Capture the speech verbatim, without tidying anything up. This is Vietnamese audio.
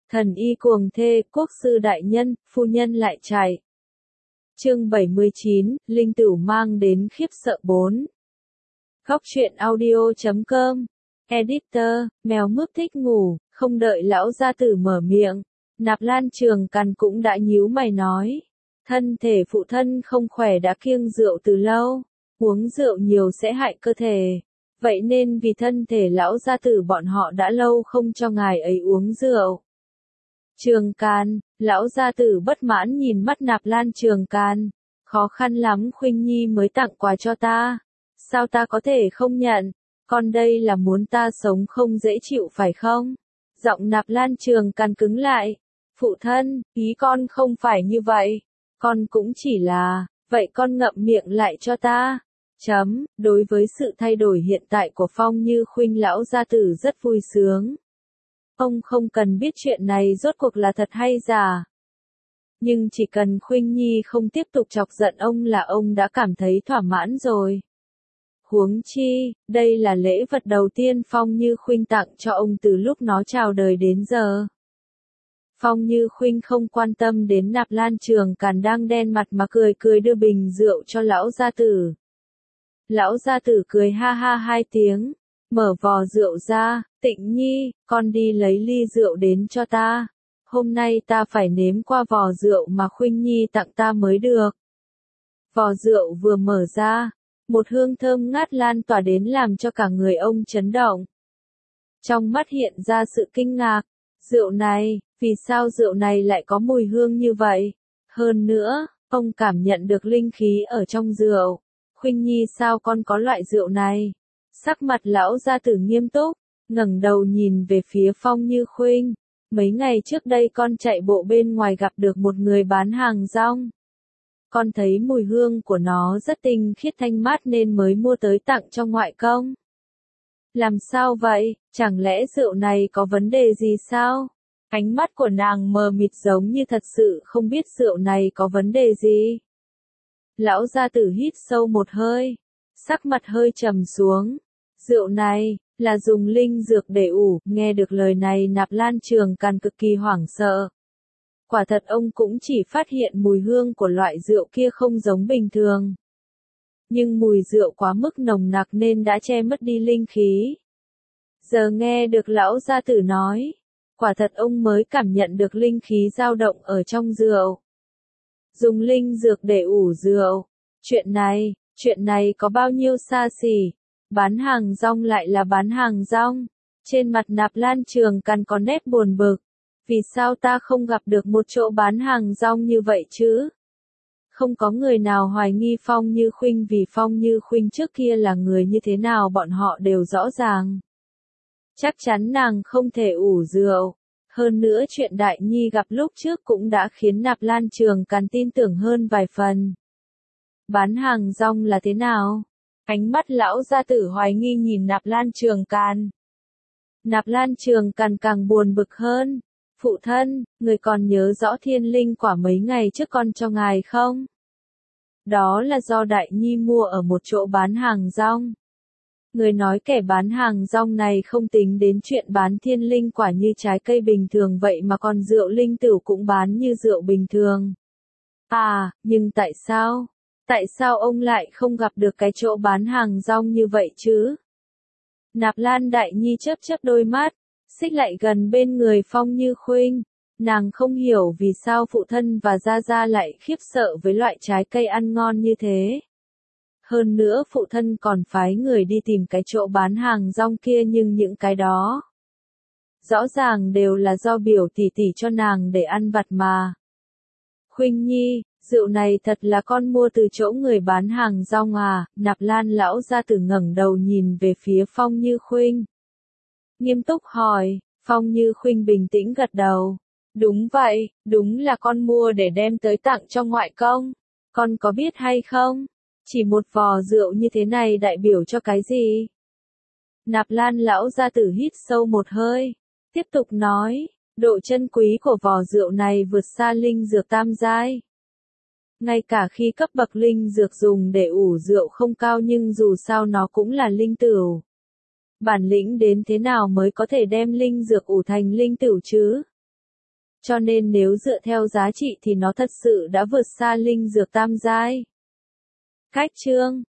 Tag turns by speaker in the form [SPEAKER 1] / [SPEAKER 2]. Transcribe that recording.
[SPEAKER 1] Thần y cuồng thê, quốc sư đại nhân, phu nhân lại chạy. Chương bảy mươi chín, Linh Tửu mang đến khiếp sợ bốn. Góc truyện audio chấm com. Editor, mèo mướp thích ngủ, không đợi lão gia tử mở miệng. Nạp Lan Trường Càn cũng đã nhíu mày nói. Thân thể phụ thân không khỏe đã kiêng rượu từ lâu. Uống rượu nhiều sẽ hại cơ thể. Vậy nên vì thân thể lão gia tử bọn họ đã lâu không cho ngài ấy uống rượu. Trường Càn, lão gia tử bất mãn nhìn mắt Nạp Lan Trường Càn. Khó khăn lắm Khuynh Nhi mới tặng quà cho ta. Sao ta có thể không nhận? Con đây là muốn ta sống không dễ chịu phải không? Giọng Nạp Lan Trường Càn cứng lại. Phụ thân, ý con không phải như vậy. Con cũng chỉ là, vậy con ngậm miệng lại cho ta. Chấm, đối với sự thay đổi hiện tại của Phong Như Khuynh lão gia tử rất vui sướng. Ông không cần biết chuyện này rốt cuộc là thật hay giả. Nhưng chỉ cần Khuynh Nhi không tiếp tục chọc giận ông là ông đã cảm thấy thỏa mãn rồi. Huống chi, đây là lễ vật đầu tiên Phong Như Khuynh tặng cho ông từ lúc nó chào đời đến giờ. Phong Như Khuynh không quan tâm đến Nạp Lan Trường Càn đang đen mặt mà cười cười đưa bình rượu cho lão gia tử. Lão gia tử cười ha ha hai tiếng, mở vò rượu ra, Tịnh Nhi, con đi lấy ly rượu đến cho ta. Hôm nay ta phải nếm qua vò rượu mà Khuynh Nhi tặng ta mới được. Vò rượu vừa mở ra, một hương thơm ngát lan tỏa đến làm cho cả người ông chấn động. Trong mắt hiện ra sự kinh ngạc, rượu này, vì sao rượu này lại có mùi hương như vậy? Hơn nữa, ông cảm nhận được linh khí ở trong rượu. Khuynh Nhi sao con có loại rượu này? Sắc mặt lão gia tử nghiêm túc, ngẩng đầu nhìn về phía Phong Như Khuynh. Mấy ngày trước đây con chạy bộ bên ngoài gặp được một người bán hàng rong. Con thấy mùi hương của nó rất tinh khiết thanh mát nên mới mua tới tặng cho ngoại công. Làm sao vậy, chẳng lẽ rượu này có vấn đề gì sao? Ánh mắt của nàng mờ mịt giống như thật sự không biết rượu này có vấn đề gì. Lão gia tử hít sâu một hơi, sắc mặt hơi trầm xuống. Rượu này, là dùng linh dược để ủ, nghe được lời này Nạp Lan Trường Càn cực kỳ hoảng sợ. Quả thật ông cũng chỉ phát hiện mùi hương của loại rượu kia không giống bình thường. Nhưng mùi rượu quá mức nồng nặc nên đã che mất đi linh khí. Giờ nghe được lão gia tử nói, quả thật ông mới cảm nhận được linh khí dao động ở trong rượu. Dùng linh dược để ủ rượu. Chuyện này, chuyện này có bao nhiêu xa xỉ. Bán hàng rong lại là bán hàng rong. Trên mặt Nạp Lan Trường Càn có nét buồn bực. Vì sao ta không gặp được một chỗ bán hàng rong như vậy chứ? Không có người nào hoài nghi Phong Như Khuynh vì Phong Như Khuynh trước kia là người như thế nào bọn họ đều rõ ràng. Chắc chắn nàng không thể ủ rượu. Hơn nữa chuyện Đại Nhi gặp lúc trước cũng đã khiến Nạp Lan Trường Càn tin tưởng hơn vài phần. Bán hàng rong là thế nào? Ánh mắt lão gia tử hoài nghi nhìn Nạp Lan Trường Càn. Nạp Lan Trường Càn càng buồn bực hơn. Phụ thân, người còn nhớ rõ thiên linh quả mấy ngày trước con cho ngài không? Đó là do Đại Nhi mua ở một chỗ bán hàng rong. Người nói kẻ bán hàng rong này không tính đến chuyện bán thiên linh quả như trái cây bình thường vậy mà còn rượu linh tửu cũng bán như rượu bình thường. À, nhưng tại sao? Tại sao ông lại không gặp được cái chỗ bán hàng rong như vậy chứ? Nạp Lan Đại Nhi chớp chớp đôi mắt, xích lại gần bên người Phong Như Khuynh. Nàng không hiểu vì sao phụ thân và Gia Gia lại khiếp sợ với loại trái cây ăn ngon như thế. Hơn nữa phụ thân còn phái người đi tìm cái chỗ bán hàng rong kia nhưng những cái đó rõ ràng đều là do biểu tỷ tỷ cho nàng để ăn vặt mà. Khuynh Nhi, rượu này thật là con mua từ chỗ người bán hàng rong à? Nạp Lan lão gia tử ngẩng đầu nhìn về phía Phong Như Khuynh. Nghiêm túc hỏi, Phong Như Khuynh bình tĩnh gật đầu. Đúng vậy, đúng là con mua để đem tới tặng cho ngoại công. Con có biết hay không? Chỉ một vò rượu như thế này đại biểu cho cái gì? Nạp Lan lão gia tử hít sâu một hơi, tiếp tục nói, độ chân quý của vò rượu này vượt xa linh dược tam giai. Ngay cả khi cấp bậc linh dược dùng để ủ rượu không cao nhưng dù sao nó cũng là linh tửu. Bản lĩnh đến thế nào mới có thể đem linh dược ủ thành linh tửu chứ? Cho nên nếu dựa theo giá trị thì nó thật sự đã vượt xa linh dược tam giai. Cách chương